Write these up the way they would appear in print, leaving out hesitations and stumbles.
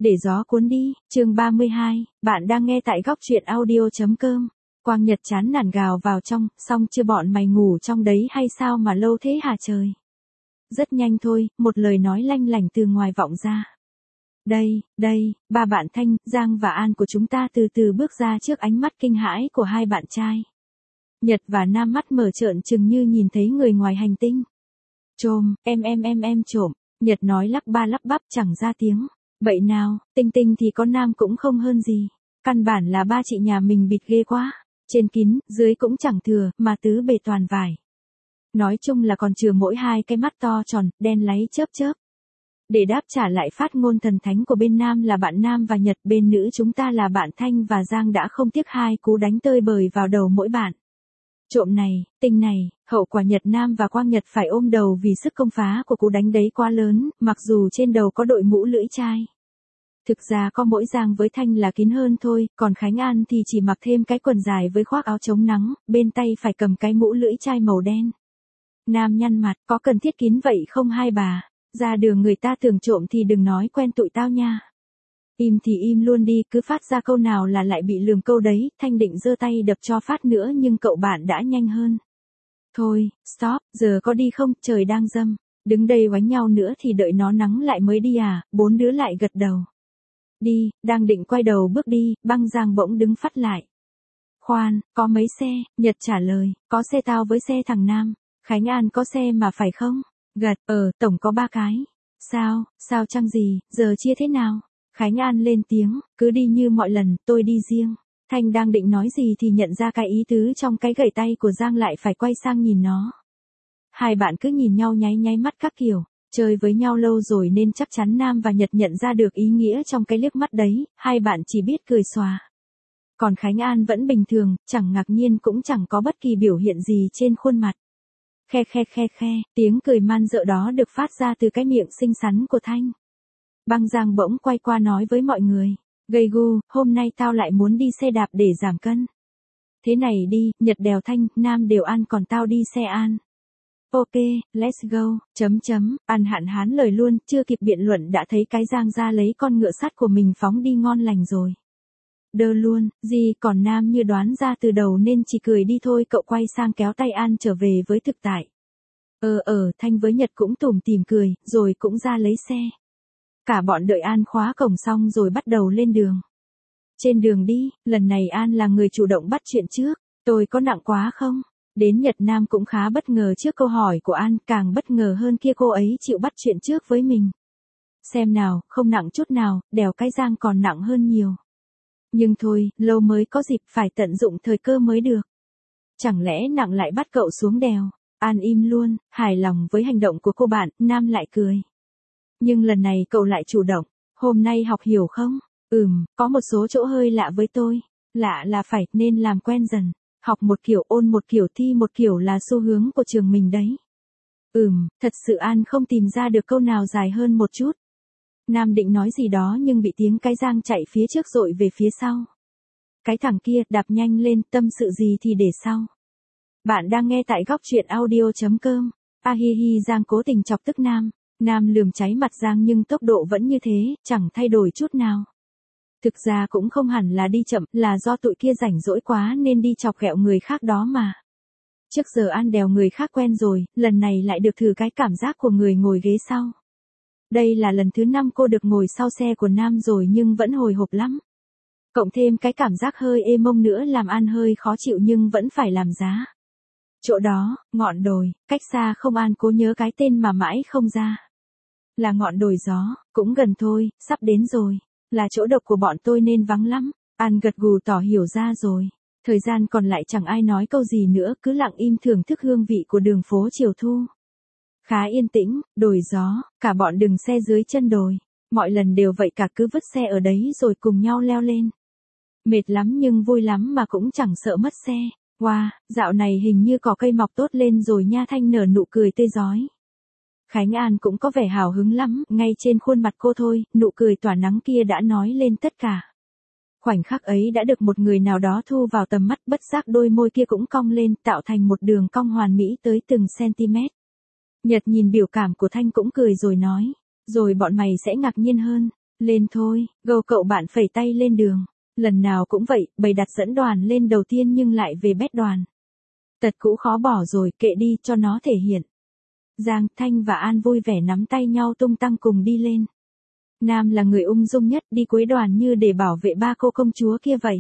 Để gió cuốn đi, chương 32, bạn đang nghe tại góc truyện audio.com. Quang Nhật chán nản gào vào trong, xong chưa bọn mày ngủ trong đấy hay sao mà lâu thế hả trời? Rất nhanh thôi, một lời nói lanh lảnh từ ngoài vọng ra. Đây, ba bạn Thanh, Giang và An của chúng ta từ từ bước ra trước ánh mắt kinh hãi của hai bạn trai. Nhật và Nam mắt mở trợn trừng như nhìn thấy người ngoài hành tinh. Trộm, em trộm, Nhật nói lắp ba lắp bắp chẳng ra tiếng. Vậy nào, Tinh Tinh thì có Nam cũng không hơn gì. Căn bản là ba chị nhà mình bịt ghê quá. Trên kín, dưới cũng chẳng thừa, mà tứ bề toàn vải. Nói chung là còn chừa mỗi hai cái mắt to tròn, đen láy chớp chớp. Để đáp trả lại phát ngôn thần thánh của bên Nam là bạn Nam và Nhật, bên nữ chúng ta là bạn Thanh và Giang đã không tiếc hai cú đánh tơi bời vào đầu mỗi bạn. Trộm này, Tinh này, hậu quả Nhật Nam và Quang Nhật phải ôm đầu vì sức công phá của cú đánh đấy quá lớn, mặc dù trên đầu có đội mũ lưỡi chai. Thực ra có mỗi Giang với Thanh là kín hơn thôi, còn Khánh An thì chỉ mặc thêm cái quần dài với khoác áo chống nắng, bên tay phải cầm cái mũ lưỡi chai màu đen. Nam nhăn mặt, có cần thiết kín vậy không hai bà? Ra đường người ta tưởng trộm thì đừng nói quen tụi tao nha. Im thì im luôn đi, cứ phát ra câu nào là lại bị lườm câu đấy. Thanh định giơ tay đập cho phát nữa nhưng cậu bạn đã nhanh hơn. Thôi, stop, giờ có đi không, trời đang râm. Đứng đây oánh nhau nữa thì đợi nó nắng lại mới đi à, bốn đứa lại gật đầu. Đi, đang định quay đầu bước đi, băng Giang bỗng đứng phắt lại. Khoan, có mấy xe, Nhật trả lời, có xe tao với xe thằng Nam. Khánh An có xe mà phải không? Gật, tổng có 3 cái. Sao chăng gì, giờ chia thế nào? Khánh An lên tiếng, cứ đi như mọi lần, tôi đi riêng. Thanh đang định nói gì thì nhận ra cái ý tứ trong cái gẩy tay của Giang lại phải quay sang nhìn nó. Hai bạn cứ nhìn nhau nháy mắt các kiểu, chơi với nhau lâu rồi nên chắc chắn Nam và Nhật nhận ra được ý nghĩa trong cái liếc mắt đấy, hai bạn chỉ biết cười xòa. Còn Khánh An vẫn bình thường, chẳng ngạc nhiên cũng chẳng có bất kỳ biểu hiện gì trên khuôn mặt. Khe, tiếng cười man dợ đó được phát ra từ cái miệng xinh xắn của Thanh. Băng Giang bỗng quay qua nói với mọi người, gầy gu, hôm nay tao lại muốn đi xe đạp để giảm cân. Thế này đi, Nhật đèo Thanh, Nam đều An còn tao đi xe An. Ok, let's go, An hạn hán lời luôn, chưa kịp biện luận đã thấy cái Giang ra lấy con ngựa sắt của mình phóng đi ngon lành rồi. Đơ luôn, gì còn Nam như đoán ra từ đầu nên chỉ cười đi thôi. Cậu quay sang kéo tay An trở về với thực tại. Thanh với Nhật cũng tủm tỉm cười, rồi cũng ra lấy xe. Cả bọn đợi An khóa cổng xong rồi bắt đầu lên đường. Trên đường đi, lần này An là người chủ động bắt chuyện trước. Tôi có nặng quá không? Đến Nhật Nam cũng khá bất ngờ trước câu hỏi của An, càng bất ngờ hơn kia cô ấy chịu bắt chuyện trước với mình. Xem nào, không nặng chút nào, đèo cái Giang còn nặng hơn nhiều. Nhưng thôi, lâu mới có dịp, phải tận dụng thời cơ mới được. Chẳng lẽ nặng lại bắt cậu xuống đèo? An im luôn, hài lòng với hành động của cô bạn, Nam lại cười. Nhưng lần này cậu lại chủ động, hôm nay học hiểu không? Có một số chỗ hơi lạ với tôi. Lạ là phải, nên làm quen dần. Học một kiểu ôn một kiểu thi một kiểu là xu hướng của trường mình đấy. Thật sự An không tìm ra được câu nào dài hơn một chút. Nam định nói gì đó nhưng bị tiếng cái Giang chạy phía trước dội về phía sau. Cái thằng kia, đạp nhanh lên, tâm sự gì thì để sau. Bạn đang nghe tại góc truyện audio.com. Giang cố tình chọc tức Nam. Nam lườm cháy mặt Giang nhưng tốc độ vẫn như thế, chẳng thay đổi chút nào. Thực ra cũng không hẳn là đi chậm, là do tụi kia rảnh rỗi quá nên đi chọc ghẹo người khác đó mà. Trước giờ An đèo người khác quen rồi, lần này lại được thử cái cảm giác của người ngồi ghế sau. Đây là lần thứ 5 cô được ngồi sau xe của Nam rồi nhưng vẫn hồi hộp lắm. Cộng thêm cái cảm giác hơi ê mông nữa làm An hơi khó chịu nhưng vẫn phải làm giá. Chỗ đó, ngọn đồi, cách xa không An cố nhớ cái tên mà mãi không ra. Là ngọn đồi gió, cũng gần thôi, sắp đến rồi. Là chỗ độc của bọn tôi nên vắng lắm. An gật gù tỏ hiểu ra rồi. Thời gian còn lại chẳng ai nói câu gì nữa, cứ lặng im thưởng thức hương vị của đường phố chiều thu. Khá yên tĩnh, đồi gió, cả bọn đừng xe dưới chân đồi. Mọi lần đều vậy cả, cứ vứt xe ở đấy rồi cùng nhau leo lên. Mệt lắm nhưng vui lắm mà cũng chẳng sợ mất xe. Wow, dạo này hình như cỏ cây mọc tốt lên rồi nha. Thanh nở nụ cười tươi rói. Khánh An cũng có vẻ hào hứng lắm, ngay trên khuôn mặt cô thôi, nụ cười tỏa nắng kia đã nói lên tất cả. Khoảnh khắc ấy đã được một người nào đó thu vào tầm mắt, bất giác đôi môi kia cũng cong lên, tạo thành một đường cong hoàn mỹ tới từng cm. Nhật nhìn biểu cảm của Thanh cũng cười rồi nói, rồi bọn mày sẽ ngạc nhiên hơn. Lên thôi, gâu cậu bạn phẩy tay lên đường. Lần nào cũng vậy, bày đặt dẫn đoàn lên đầu tiên nhưng lại về bét đoàn. Tật cũ khó bỏ rồi, kệ đi cho nó thể hiện. Giang, Thanh và An vui vẻ nắm tay nhau tung tăng cùng đi lên. Nam là người ung dung nhất, đi cuối đoàn như để bảo vệ ba cô công chúa kia vậy.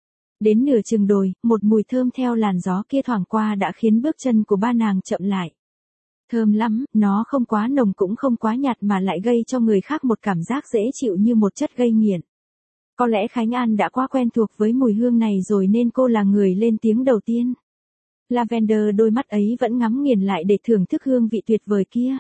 Đến nửa chừng đồi, một mùi thơm theo làn gió kia thoảng qua đã khiến bước chân của ba nàng chậm lại. Thơm lắm, nó không quá nồng cũng không quá nhạt mà lại gây cho người khác một cảm giác dễ chịu như một chất gây nghiện. Có lẽ Khánh An đã quá quen thuộc với mùi hương này rồi nên cô là người lên tiếng đầu tiên. Lavender đôi mắt ấy vẫn ngắm nghiền lại để thưởng thức hương vị tuyệt vời kia.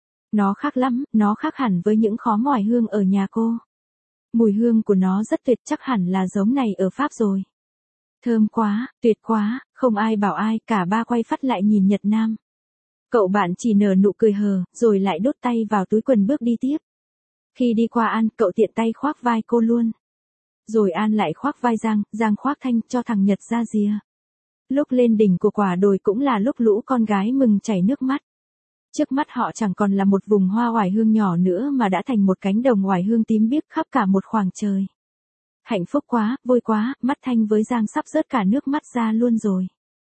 Nó khác lắm, nó khác hẳn với những khóm oải hương ở nhà cô. Mùi hương của nó rất tuyệt, chắc hẳn là giống này ở Pháp rồi. Thơm quá, tuyệt quá, không ai bảo ai, cả ba quay phát lại nhìn Nhật Nam. Cậu bạn chỉ nở nụ cười hờ, rồi lại đút tay vào túi quần bước đi tiếp. Khi đi qua An, cậu tiện tay khoác vai cô luôn. Rồi An lại khoác vai Giang, Giang khoác Thanh cho thằng Nhật ra rìa. Lúc lên đỉnh của quả đồi cũng là lúc lũ con gái mừng chảy nước mắt. Trước mắt họ chẳng còn là một vùng hoa oải hương nhỏ nữa mà đã thành một cánh đồng oải hương tím biếc khắp cả một khoảng trời. Hạnh phúc quá, vui quá, mắt Thanh với Giang sắp rớt cả nước mắt ra luôn rồi.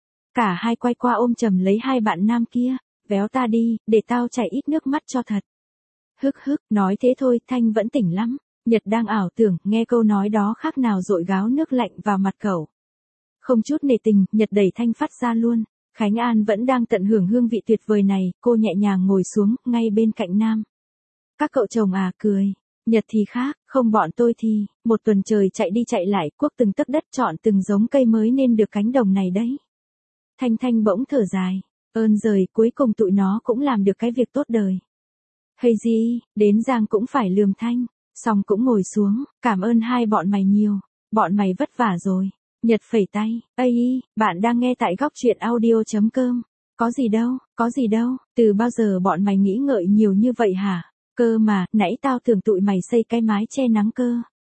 Cả hai quay qua ôm chầm lấy hai bạn nam kia, véo ta đi, để tao chảy ít nước mắt cho thật. Hức hức, nói thế thôi, Thanh vẫn tỉnh lắm. Nhật đang ảo tưởng, nghe câu nói đó khác nào dội gáo nước lạnh vào mặt cậu. Không chút nể tình, Nhật đẩy Thanh phát ra luôn. Khánh An vẫn đang tận hưởng hương vị tuyệt vời này, cô nhẹ nhàng ngồi xuống, ngay bên cạnh Nam. Các cậu chồng à, cười. Nhật thì khác, không bọn tôi thì, một tuần trời chạy đi chạy lại, cuốc từng tấc đất chọn từng giống cây mới nên được cánh đồng này đấy. Thanh Thanh bỗng thở dài. Ơn giời, cuối cùng tụi nó cũng làm được cái việc tốt đời. Hay gì, đến Giang cũng phải lườm Thanh. Xong cũng ngồi xuống, cảm ơn hai bọn mày nhiều. Bọn mày vất vả rồi. Nhật phẩy tay, ây, bạn đang nghe tại góc truyện audio.com. Có gì đâu, từ bao giờ bọn mày nghĩ ngợi nhiều như vậy hả? Cơ mà, nãy tao tưởng tụi mày xây cái mái che nắng cơ.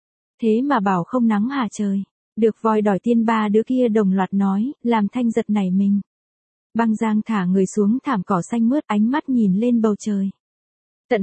Thế mà bảo không nắng hả trời? Được voi đòi tiên, ba đứa kia đồng loạt nói, làm Thanh giật nảy mình. Băng Giang thả người xuống thảm cỏ xanh mướt, ánh mắt nhìn lên bầu trời. Tận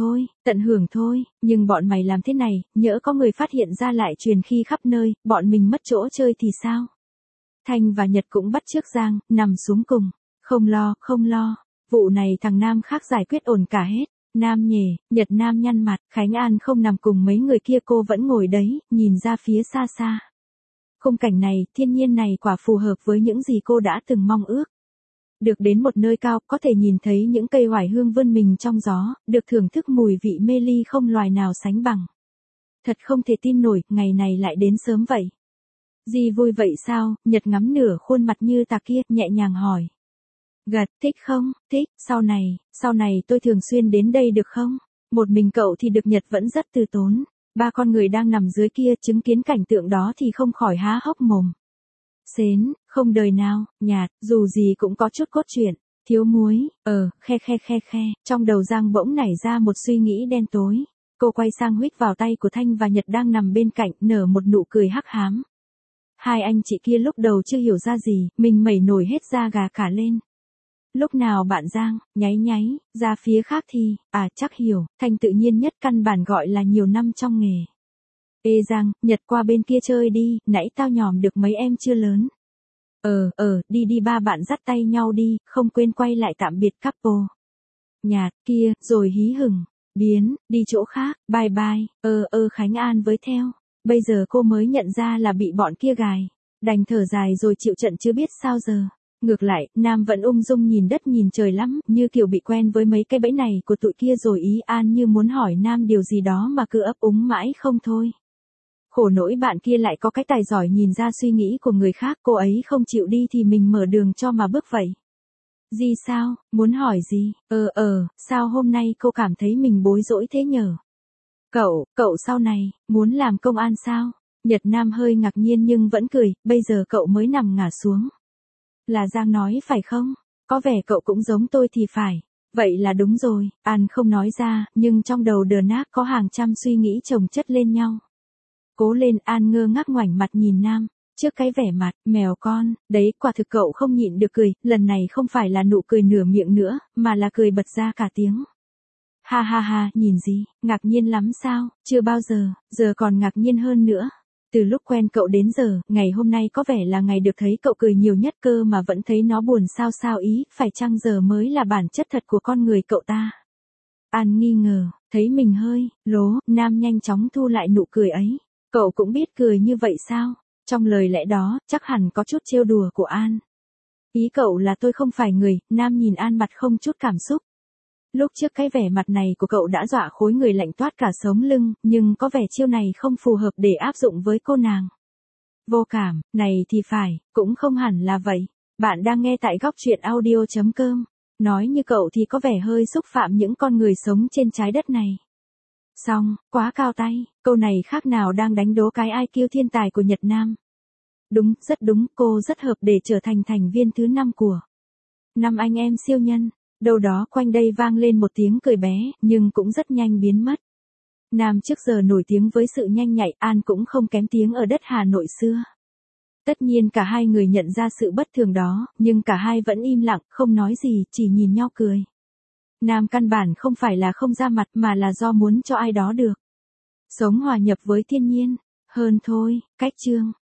hưởng thôi, nhưng bọn mày làm thế này, nhỡ có người phát hiện ra lại truyền khi khắp nơi, bọn mình mất chỗ chơi thì sao? Thanh và Nhật cũng bắt chước Giang, nằm xuống cùng. Không lo, vụ này thằng Nam khác giải quyết ổn cả hết. Nam nhề, Nhật Nam nhăn mặt, Khánh An không nằm cùng mấy người kia, cô vẫn ngồi đấy, nhìn ra phía xa xa. Khung cảnh này, thiên nhiên này quả phù hợp với những gì cô đã từng mong ước. Được đến một nơi cao, có thể nhìn thấy những cây oải hương vươn mình trong gió, được thưởng thức mùi vị mê ly không loài nào sánh bằng. Thật không thể tin nổi, ngày này lại đến sớm vậy. Gì vui vậy sao? Nhật ngắm nửa khuôn mặt như tạc kia, nhẹ nhàng hỏi. Gật, thích không? Thích, sau này tôi thường xuyên đến đây được không? Một mình cậu thì được, Nhật vẫn rất từ tốn. Ba con người đang nằm dưới kia chứng kiến cảnh tượng đó thì không khỏi há hốc mồm. Xến, không đời nào, nhạt, dù gì cũng có chút cốt truyện, thiếu muối, khe, trong đầu Giang bỗng nảy ra một suy nghĩ đen tối. Cô quay sang huých vào tay của Thanh và Nhật đang nằm bên cạnh, nở một nụ cười hắc hám. Hai anh chị kia lúc đầu chưa hiểu ra gì, mình mẩy nổi hết da gà cả lên. Lúc nào bạn Giang, nháy, ra phía khác thì, chắc hiểu, Thanh tự nhiên nhất, căn bản gọi là nhiều năm trong nghề. Ê Giang, Nhật qua bên kia chơi đi, nãy tao nhòm được mấy em chưa lớn. Đi ba bạn dắt tay nhau đi, không quên quay lại tạm biệt couple. Nhạt, kia, rồi hí hửng, đi chỗ khác, bye. Khánh An với theo. Bây giờ cô mới nhận ra là bị bọn kia gài. Đành thở dài rồi chịu trận chứ biết sao giờ. Ngược lại, Nam vẫn ung dung nhìn đất nhìn trời lắm, như kiểu bị quen với mấy cái bẫy này của tụi kia rồi, ý An như muốn hỏi Nam điều gì đó mà cứ ấp úng mãi không thôi. Khổ nỗi bạn kia lại có cái tài giỏi nhìn ra suy nghĩ của người khác, cô ấy không chịu đi thì mình mở đường cho mà bước vậy. Gì sao, muốn hỏi gì? Sao hôm nay cô cảm thấy mình bối rối thế nhở? Cậu sau này, muốn làm công an sao? Nhật Nam hơi ngạc nhiên nhưng vẫn cười, bây giờ cậu mới nằm ngả xuống. Là Giang nói phải không? Có vẻ cậu cũng giống tôi thì phải. Vậy là đúng rồi, An không nói ra, nhưng trong đầu đờ nát có hàng trăm suy nghĩ chồng chất lên nhau. Cố lên, An ngơ ngác ngoảnh mặt nhìn Nam. Trước cái vẻ mặt, mèo con, đấy, quả thực cậu không nhịn được cười, lần này không phải là nụ cười nửa miệng nữa, mà là cười bật ra cả tiếng. Ha ha ha, nhìn gì, ngạc nhiên lắm sao, chưa bao giờ, giờ còn ngạc nhiên hơn nữa. Từ lúc quen cậu đến giờ, ngày hôm nay có vẻ là ngày được thấy cậu cười nhiều nhất cơ mà vẫn thấy nó buồn sao sao ý, phải chăng giờ mới là bản chất thật của con người cậu ta? An nghi ngờ, thấy mình hơi lố, Nam nhanh chóng thu lại nụ cười ấy. Cậu cũng biết cười như vậy sao? Trong lời lẽ đó, chắc hẳn có chút trêu đùa của An. Ý cậu là tôi không phải người, Nam nhìn An mặt không chút cảm xúc. Lúc trước cái vẻ mặt này của cậu đã dọa khối người lạnh toát cả sống lưng, nhưng có vẻ chiêu này không phù hợp để áp dụng với cô nàng. Vô cảm, này thì phải, cũng không hẳn là vậy. Bạn đang nghe tại góc truyện audio.com. Nói như cậu thì có vẻ hơi xúc phạm những con người sống trên trái đất này. Xong, quá cao tay, câu này khác nào đang đánh đố cái IQ thiên tài của Nhật Nam. Đúng, rất đúng, cô rất hợp để trở thành thành viên thứ 5 của năm anh em siêu nhân. Đâu đó quanh đây vang lên một tiếng cười bé, nhưng cũng rất nhanh biến mất. Nam trước giờ nổi tiếng với sự nhanh nhạy, An cũng không kém tiếng ở đất Hà Nội xưa. Tất nhiên cả hai người nhận ra sự bất thường đó, nhưng cả hai vẫn im lặng, không nói gì, chỉ nhìn nhau cười. Nam căn bản không phải là không ra mặt mà là do muốn cho ai đó được sống hòa nhập với thiên nhiên. Hơn thôi, cách chương.